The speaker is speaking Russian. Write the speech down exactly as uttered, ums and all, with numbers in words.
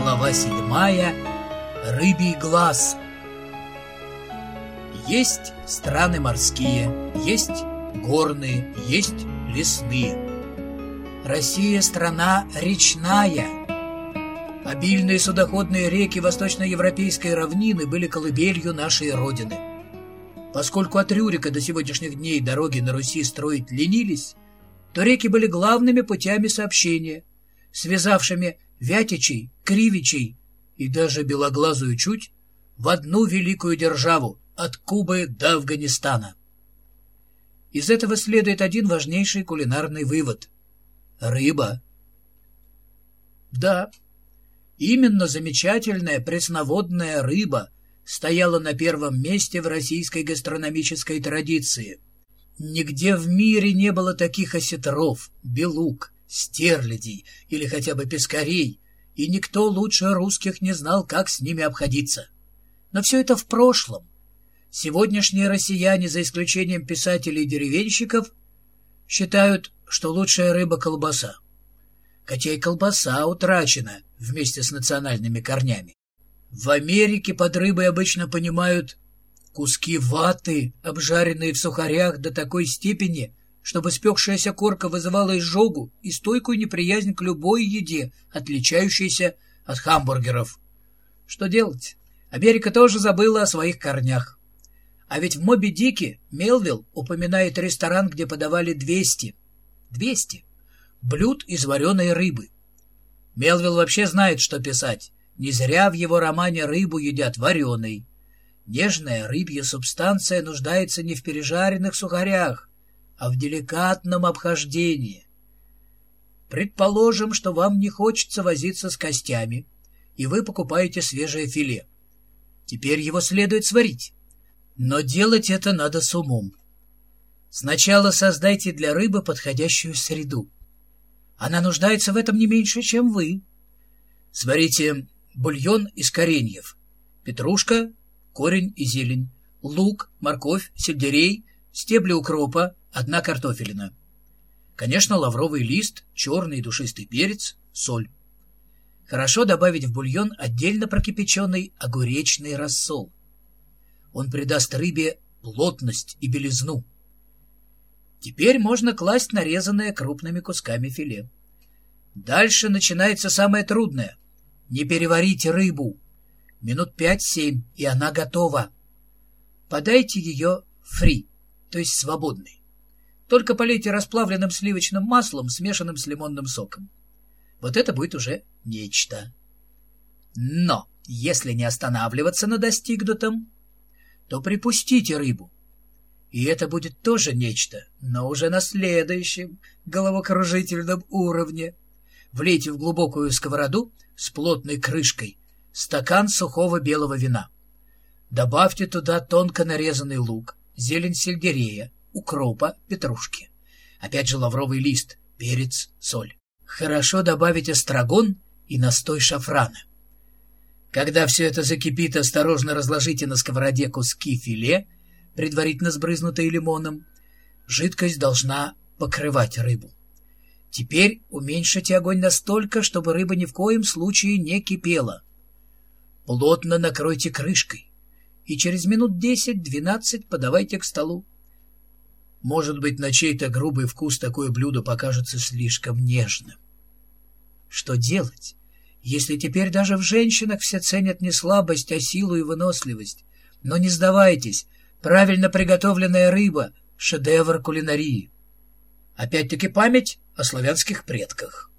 Глава седьмая. Рыбий глаз. Есть страны морские, есть горные, есть лесные. Россия — страна речная. Обильные судоходные реки восточноевропейской равнины были колыбелью нашей Родины. Поскольку от Рюрика до сегодняшних дней дороги на Руси строить ленились, то реки были главными путями сообщения, связавшими Вятичей, Кривичей и даже Белоглазую Чуть в одну великую державу от Кубы до Афганистана. Из этого следует один важнейший кулинарный вывод — рыба. Да, именно замечательная пресноводная рыба стояла на первом месте в российской гастрономической традиции. Нигде в мире не было таких осетров, белук, стерлядей или хотя бы пескарей, и никто лучше русских не знал, как с ними обходиться. Но все это в прошлом. Сегодняшние россияне, за исключением писателей и деревенщиков, считают, что лучшая рыба — колбаса. Хотя и колбаса утрачена вместе с национальными корнями. В Америке под рыбой обычно понимают куски ваты, обжаренные в сухарях до такой степени, чтобы спекшаяся корка вызывала изжогу и стойкую неприязнь к любой еде, отличающейся от хамбургеров. Что делать? Америка тоже забыла о своих корнях. А ведь в «Моби Дике» Мелвилл упоминает ресторан, где подавали двести, двести блюд из вареной рыбы. Мелвилл вообще знает, что писать. Не зря в его романе рыбу едят вареной. Нежная рыбья субстанция нуждается не в пережаренных сухарях, а в деликатном обхождении. Предположим, что вам не хочется возиться с костями, и вы покупаете свежее филе. Теперь его следует сварить. Но делать это надо с умом. Сначала создайте для рыбы подходящую среду. Она нуждается в этом не меньше, чем вы. Сварите бульон из кореньев: петрушка, корень и зелень, лук, морковь, сельдерей, стебли укропа, одна картофелина. Конечно, лавровый лист, черный душистый перец, соль. Хорошо добавить в бульон отдельно прокипяченный огуречный рассол. Он придаст рыбе плотность и белизну. Теперь можно класть нарезанное крупными кусками филе. Дальше начинается самое трудное. Не переварите рыбу. Минут пять-семь, и она готова. Подайте ее фри, то есть свободной. Только полейте расплавленным сливочным маслом, смешанным с лимонным соком. Вот это будет уже нечто. Но если не останавливаться на достигнутом, то припустите рыбу. И это будет тоже нечто, но уже на следующем головокружительном уровне. Влейте в глубокую сковороду с плотной крышкой стакан сухого белого вина. Добавьте туда тонко нарезанный лук, зелень сельдерея, укропа, петрушки. Опять же лавровый лист, перец, соль. Хорошо добавить эстрагон и настой шафрана. Когда все это закипит, осторожно разложите на сковороде куски филе, предварительно сбрызнутые лимоном. Жидкость должна покрывать рыбу. Теперь уменьшите огонь настолько, чтобы рыба ни в коем случае не кипела. Плотно накройте крышкой и через минут десять-двенадцать подавайте к столу. Может быть, на чей-то грубый вкус такое блюдо покажется слишком нежным. Что делать, если теперь даже в женщинах все ценят не слабость, а силу и выносливость? Но не сдавайтесь, правильно приготовленная рыба — шедевр кулинарии. Опять-таки память о славянских предках.